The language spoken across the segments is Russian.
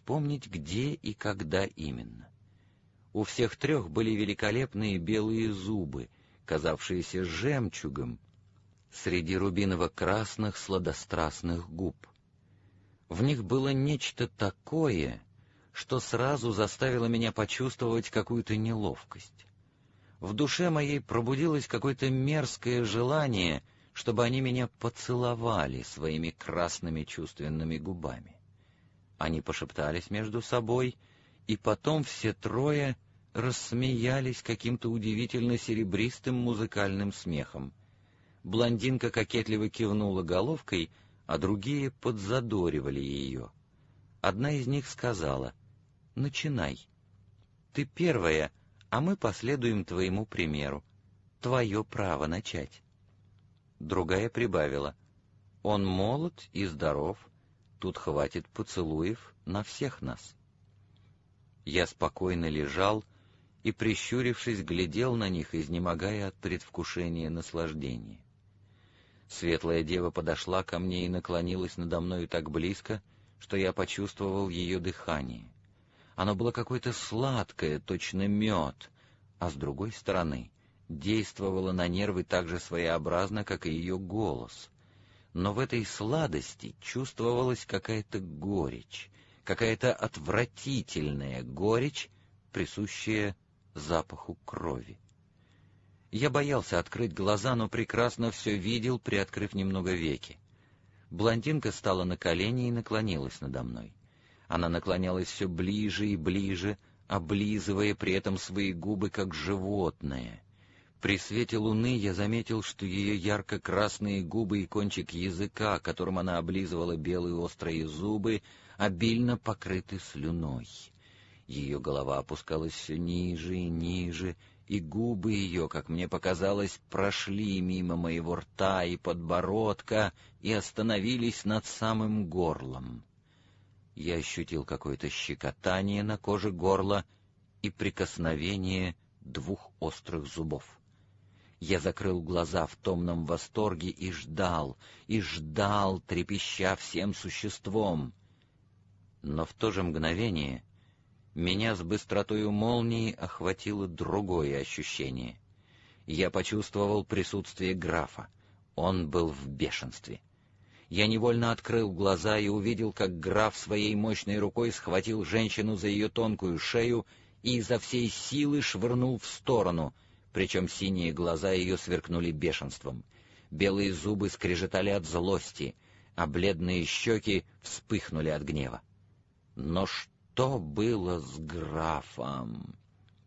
вспомнить, где и когда именно. У всех трех были великолепные белые зубы, казавшиеся жемчугом среди рубиново-красных сладострастных губ. В них было нечто такое, что сразу заставило меня почувствовать какую-то неловкость. В душе моей пробудилось какое-то мерзкое желание, чтобы они меня поцеловали своими красными чувственными губами. Они пошептались между собой, и потом все трое рассмеялись каким-то удивительно серебристым музыкальным смехом. Блондинка кокетливо кивнула головкой, а другие подзадоривали ее. Одна из них сказала: «Начинай. Ты первая, а мы последуем твоему примеру. Твое право начать». Другая прибавила: «Он молод и здоров, тут хватит поцелуев на всех нас». Я спокойно лежал и, прищурившись, глядел на них, изнемогая от предвкушения наслаждения. Светлая дева подошла ко мне и наклонилась надо мною так близко, что я почувствовал ее дыхание. Оно было какое-то сладкое, точно мед, а с другой стороны действовало на нервы так же своеобразно, как и ее голос. Но в этой сладости чувствовалась какая-то горечь, какая-то отвратительная горечь, присущая запаху крови. Я боялся открыть глаза, но прекрасно все видел, приоткрыв немного веки. Блондинка стала на колени и наклонилась надо мной. Она наклонялась все ближе и ближе, облизывая при этом свои губы, как животное. При свете луны я заметил, что ее ярко-красные губы и кончик языка, которым она облизывала белые острые зубы, обильно покрыты слюной. Ее голова опускалась все ниже и ниже, и губы ее, как мне показалось, прошли мимо моего рта и подбородка и остановились над самым горлом. Я ощутил какое-то щекотание на коже горла и прикосновение двух острых зубов. Я закрыл глаза в томном восторге и ждал, трепеща всем существом. Но в то же мгновение меня с быстротою молнии охватило другое ощущение. Я почувствовал присутствие графа. Он был в бешенстве. Я невольно открыл глаза и увидел, как граф своей мощной рукой схватил женщину за ее тонкую шею и изо всей силы швырнул в сторону, причем синие глаза ее сверкнули бешенством. Белые зубы скрежетали от злости, а бледные щеки вспыхнули от гнева. Но что было с графом?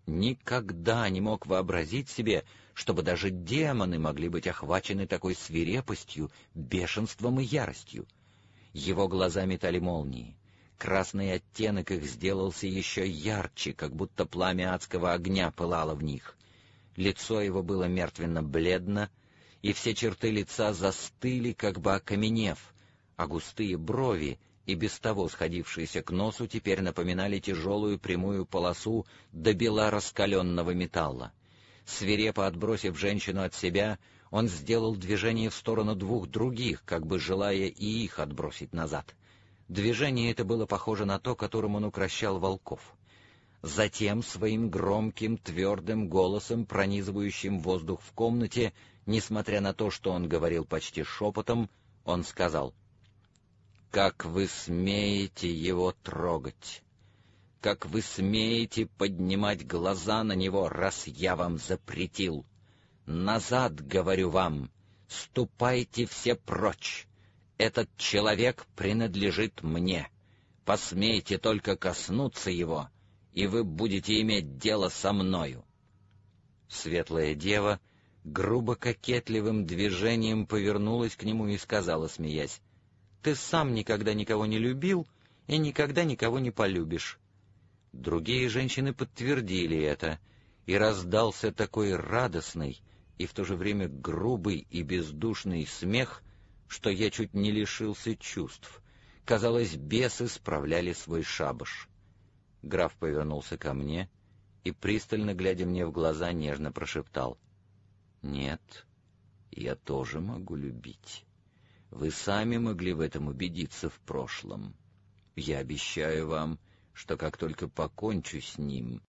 Никогда не мог вообразить себе, чтобы даже демоны могли быть охвачены такой свирепостью, бешенством и яростью. Его глаза метали молнии. Красный оттенок их сделался еще ярче, как будто пламя адского огня пылало в них. Лицо его было мертвенно-бледно, и все черты лица застыли, как бы окаменев, а густые брови, и без того сходившиеся к носу, теперь напоминали тяжелую прямую полосу до бела раскаленного металла. Свирепо отбросив женщину от себя, он сделал движение в сторону двух других, как бы желая и их отбросить назад. Движение это было похоже на то, которым он укрощал волков. Затем своим громким, твердым голосом, пронизывающим воздух в комнате, несмотря на то, что он говорил почти шепотом, он сказал: «Как вы смеете его трогать? Как вы смеете поднимать глаза на него, раз я вам запретил? Назад, говорю вам, ступайте все прочь. Этот человек принадлежит мне. Посмейте только коснуться его, и вы будете иметь дело со мною». Светлая дева грубо кокетливым движением повернулась к нему и сказала, смеясь: «Ты сам никогда никого не любил и никогда никого не полюбишь». Другие женщины подтвердили это, и раздался такой радостный и в то же время грубый и бездушный смех, что я чуть не лишился чувств. Казалось, бесы справляли свой шабаш. Граф повернулся ко мне и, пристально глядя мне в глаза, нежно прошептал: «Нет, я тоже могу любить. Вы сами могли в этом убедиться в прошлом. Я обещаю вам, что как только покончу с ним,